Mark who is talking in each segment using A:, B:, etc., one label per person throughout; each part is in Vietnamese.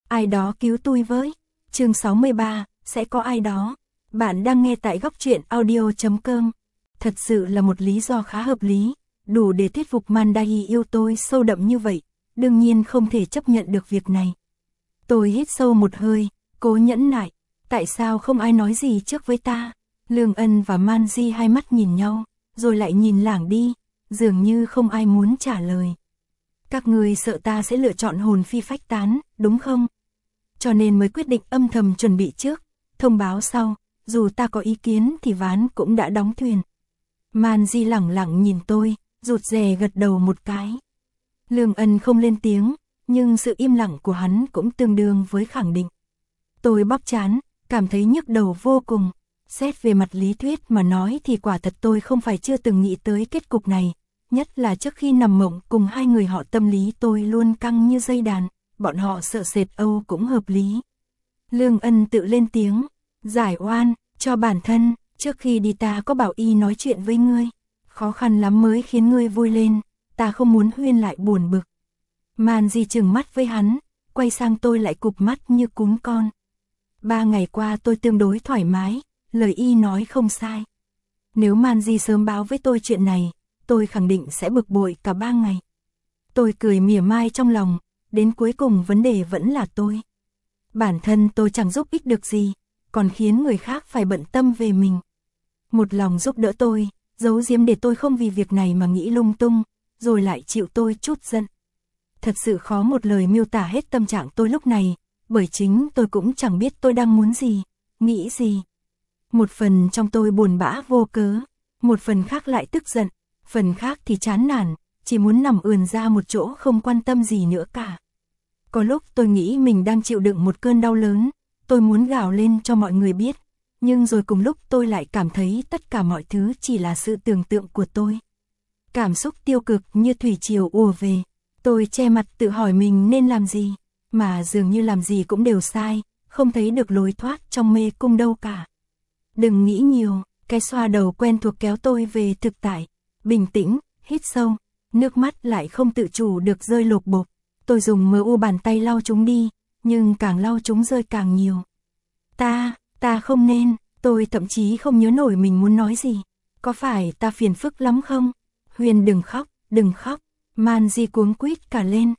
A: Ai đó cứu tôi với. Chương 63, sẽ có ai đó. Bạn đang nghe tại góc truyện audio.com. Thật sự là một lý do khá hợp lý, đủ để thuyết phục Mandahi yêu tôi sâu đậm như vậy, đương nhiên không thể chấp nhận được việc này. Tôi hít sâu một hơi, cố nhẫn nại, tại sao không ai nói gì trước với ta? Lương Ân và Manji hai mắt nhìn nhau, rồi lại nhìn lảng đi, dường như không ai muốn trả lời. Các người sợ ta sẽ lựa chọn hồn phi phách tán, đúng không? Cho nên mới quyết định âm thầm chuẩn bị trước, thông báo sau, dù ta có ý kiến thì ván cũng đã đóng thuyền. Manji lẳng lặng nhìn tôi, rụt rè gật đầu một cái. Lương Ân không lên tiếng, nhưng sự im lặng của hắn cũng tương đương với khẳng định. Tôi bóp trán, cảm thấy nhức đầu vô cùng. Xét về mặt lý thuyết mà nói thì quả thật tôi không phải chưa từng nghĩ tới kết cục này. Nhất là trước khi nằm mộng cùng hai người họ tâm lý tôi luôn căng như dây đàn, bọn họ sợ sệt Âu cũng hợp lý. Lương Ân tự lên tiếng, giải oan, cho bản thân, trước khi đi ta có bảo y nói chuyện với ngươi. Khó khăn lắm mới khiến ngươi vui lên, ta không muốn Huyên lại buồn bực. Manji trừng mắt với hắn, quay sang tôi lại cụp mắt như cún con. 3 ngày qua tôi tương đối thoải mái, lời y nói không sai. Nếu Manji sớm báo với tôi chuyện này, tôi khẳng định sẽ bực bội cả 3 ngày. Tôi cười mỉa mai trong lòng, đến cuối cùng vấn đề vẫn là tôi. Bản thân tôi chẳng giúp ích được gì, còn khiến người khác phải bận tâm về mình. Một lòng giúp đỡ tôi, giấu giếm để tôi không vì việc này mà nghĩ lung tung, rồi lại chịu tôi chút giận. Thật sự khó một lời miêu tả hết tâm trạng tôi lúc này, bởi chính tôi cũng chẳng biết tôi đang muốn gì, nghĩ gì. Một phần trong tôi buồn bã vô cớ, một phần khác lại tức giận, phần khác thì chán nản, chỉ muốn nằm ườn ra một chỗ không quan tâm gì nữa cả. Có lúc tôi nghĩ mình đang chịu đựng một cơn đau lớn, tôi muốn gào lên cho mọi người biết, nhưng rồi cùng lúc tôi lại cảm thấy tất cả mọi thứ chỉ là sự tưởng tượng của tôi. Cảm xúc tiêu cực như thủy triều ùa về, tôi che mặt tự hỏi mình nên làm gì, mà dường như làm gì cũng đều sai, không thấy được lối thoát trong mê cung đâu cả. Đừng nghĩ nhiều, cái xoa đầu quen thuộc kéo tôi về thực tại, bình tĩnh, hít sâu, nước mắt lại không tự chủ được rơi lộp bộp. Tôi dùng mờ u bàn tay lau chúng đi, nhưng càng lau chúng rơi càng nhiều. Ta không nên, tôi thậm chí không nhớ nổi mình muốn nói gì. Có phải ta phiền phức lắm không? Huyền đừng khóc, Manji cuống quýt cả lên.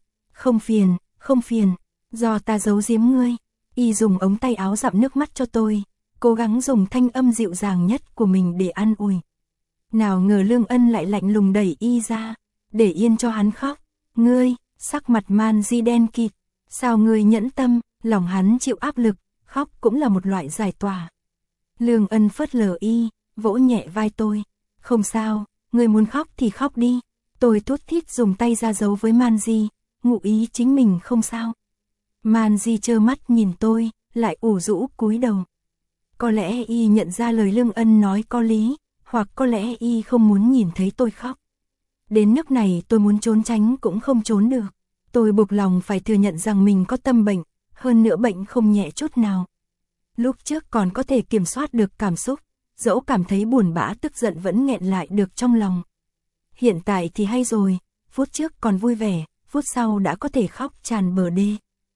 A: Không phiền, do ta giấu giếm ngươi. Y dùng ống tay áo dặm nước mắt cho tôi, cố gắng dùng thanh âm dịu dàng nhất của mình để an ủi. Nào ngờ Lương Ân lại lạnh lùng đẩy y ra, để yên cho hắn khóc. Ngươi, sắc mặt Manji đen kịt, sao ngươi nhẫn tâm, lòng hắn chịu áp lực, khóc cũng là một loại giải tỏa. Lương Ân phớt lờ y, vỗ nhẹ vai tôi. Không sao, ngươi muốn khóc thì khóc đi. Tôi thút thít dùng tay ra giấu với Manji, ngụ ý chính mình không sao. Manji trơ mắt nhìn tôi, lại ủ rũ cúi đầu. Có lẽ y nhận ra lời Lương Ân nói có lý, hoặc có lẽ y không muốn nhìn thấy tôi khóc. Đến nước này tôi muốn trốn tránh cũng không trốn được. Tôi buộc lòng phải thừa nhận rằng mình có tâm bệnh, hơn nữa bệnh không nhẹ chút nào. Lúc trước còn có thể kiểm soát được cảm xúc, dẫu cảm thấy buồn bã tức giận vẫn nghẹn lại được trong lòng. Hiện tại thì hay rồi, phút trước còn vui vẻ, phút sau đã có thể khóc tràn bờ đê.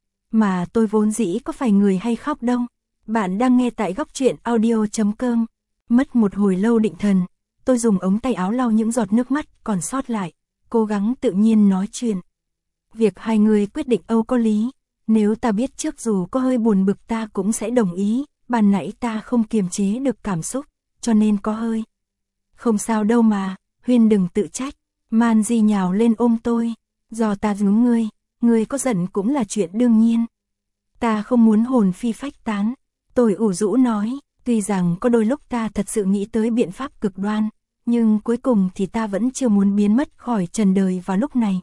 A: Mà tôi vốn dĩ có phải người hay khóc đâu. Bạn đang nghe tại góc truyện audio.com. Mất một hồi lâu định thần, tôi dùng ống tay áo lau những giọt nước mắt còn sót lại, cố gắng tự nhiên nói chuyện. Việc hai người quyết định Âu có lý, nếu ta biết trước dù có hơi buồn bực ta cũng sẽ đồng ý, ban nãy ta không kiềm chế được cảm xúc, cho nên có hơi. Không sao đâu mà, Huyên đừng tự trách. Manji nhào lên ôm tôi, do ta giấu ngươi có giận cũng là chuyện đương nhiên. Ta không muốn hồn phi phách tán, tôi ủ rũ nói, tuy rằng có đôi lúc ta thật sự nghĩ tới biện pháp cực đoan, nhưng cuối cùng thì ta vẫn chưa muốn biến mất khỏi trần đời vào lúc này.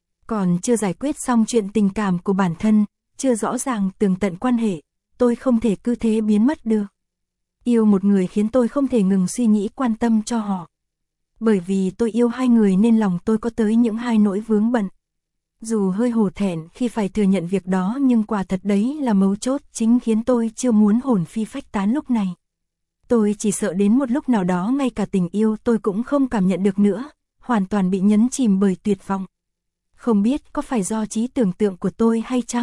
A: Còn chưa giải quyết xong chuyện tình cảm của bản thân, chưa rõ ràng tường tận quan hệ, tôi không thể cứ thế biến mất được. Yêu một người khiến tôi không thể ngừng suy nghĩ quan tâm cho họ. Bởi vì tôi yêu hai người nên lòng tôi có tới những hai nỗi vướng bận. Dù hơi hổ thẹn khi phải thừa nhận việc đó nhưng quả thật đấy là mấu chốt chính khiến tôi chưa muốn hồn phi phách tán lúc này. Tôi chỉ sợ đến một lúc nào đó ngay cả tình yêu tôi cũng không cảm nhận được nữa, hoàn toàn bị nhấn chìm bởi tuyệt vọng. Không biết có phải do trí tưởng tượng của tôi hay chăng,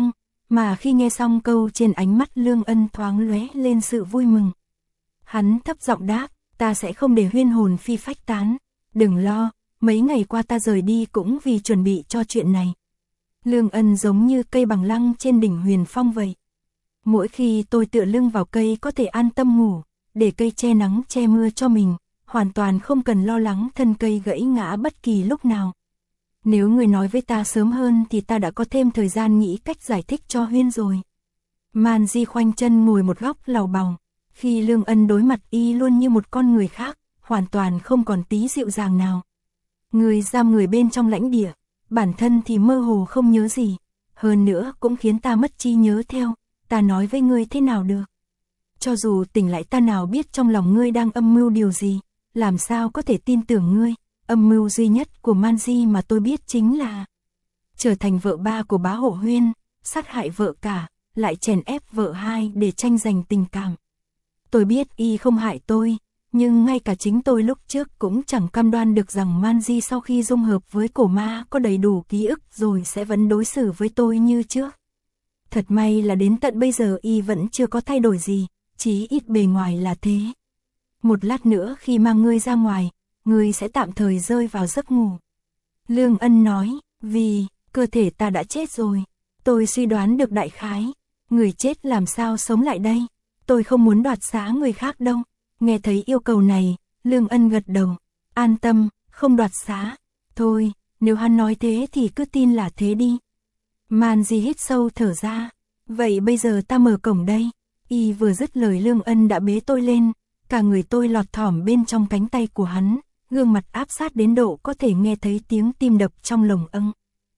A: mà khi nghe xong câu trên ánh mắt Lương Ân thoáng lóe lên sự vui mừng. Hắn thấp giọng đáp, ta sẽ không để huyên hồn phi phách tán, đừng lo, mấy ngày qua ta rời đi cũng vì chuẩn bị cho chuyện này. Lương Ân giống như cây bằng lăng trên đỉnh huyền phong vậy. Mỗi khi tôi tựa lưng vào cây có thể an tâm ngủ, để cây che nắng che mưa cho mình, hoàn toàn không cần lo lắng thân cây gãy ngã bất kỳ lúc nào. Nếu người nói với ta sớm hơn thì ta đã có thêm thời gian nghĩ cách giải thích cho Huyên rồi. Man Di khoanh chân ngồi một góc lào bòng, khi Lương Ân đối mặt y luôn như một con người khác, hoàn toàn không còn tí dịu dàng nào. Người giam người bên trong lãnh địa, bản thân thì mơ hồ không nhớ gì, hơn nữa cũng khiến ta mất trí nhớ theo, ta nói với ngươi thế nào được. Cho dù tỉnh lại ta nào biết trong lòng ngươi đang âm mưu điều gì, làm sao có thể tin tưởng ngươi. Âm mưu duy nhất của Man Di mà tôi biết chính là trở thành vợ ba của bá hộ Huyên, sát hại vợ cả, lại chèn ép vợ hai để tranh giành tình cảm. Tôi biết y không hại tôi, nhưng ngay cả chính tôi lúc trước cũng chẳng cam đoan được rằng Man Di sau khi dung hợp với cổ ma có đầy đủ ký ức rồi sẽ vẫn đối xử với tôi như trước. Thật may là đến tận bây giờ y vẫn chưa có thay đổi gì, chí ít bề ngoài là thế. Một lát nữa khi mang ngươi ra ngoài, ngươi sẽ tạm thời rơi vào giấc ngủ. Lương Ân nói, vì cơ thể ta đã chết rồi, tôi suy đoán được đại khái, người chết làm sao sống lại đây, tôi không muốn đoạt xá người khác đâu. Nghe thấy yêu cầu này, Lương Ân gật đầu, an tâm, không đoạt xá, thôi, nếu hắn nói thế thì cứ tin là thế đi. Man Di hít sâu thở ra, vậy bây giờ ta mở cổng đây. Y vừa dứt lời Lương Ân đã bế tôi lên, cả người tôi lọt thỏm bên trong cánh tay của hắn, gương mặt áp sát đến độ có thể nghe thấy tiếng tim đập trong lồng ngực.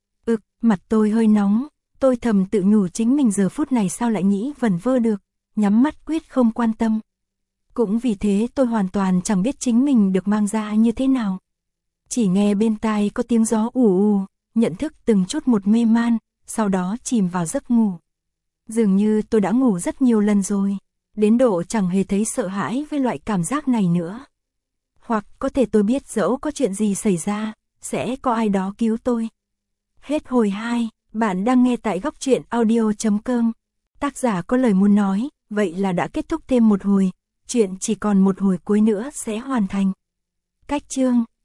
A: Mặt tôi hơi nóng, tôi thầm tự nhủ chính mình giờ phút này sao lại nghĩ vẩn vơ được, nhắm mắt quyết không quan tâm. Cũng vì thế tôi hoàn toàn chẳng biết chính mình được mang ra như thế nào. Chỉ nghe bên tai có tiếng gió ù ù, nhận thức từng chút một mê man, sau đó chìm vào giấc ngủ. Dường như tôi đã ngủ rất nhiều lần rồi, đến độ chẳng hề thấy sợ hãi với loại cảm giác này nữa. Hoặc có thể tôi biết dẫu có chuyện gì xảy ra, sẽ có ai đó cứu tôi. Hết hồi 2, bạn đang nghe tại góc truyện audio.com. Tác giả có lời muốn nói, vậy là đã kết thúc thêm một hồi, chuyện chỉ còn một hồi cuối nữa sẽ hoàn thành. Cách chương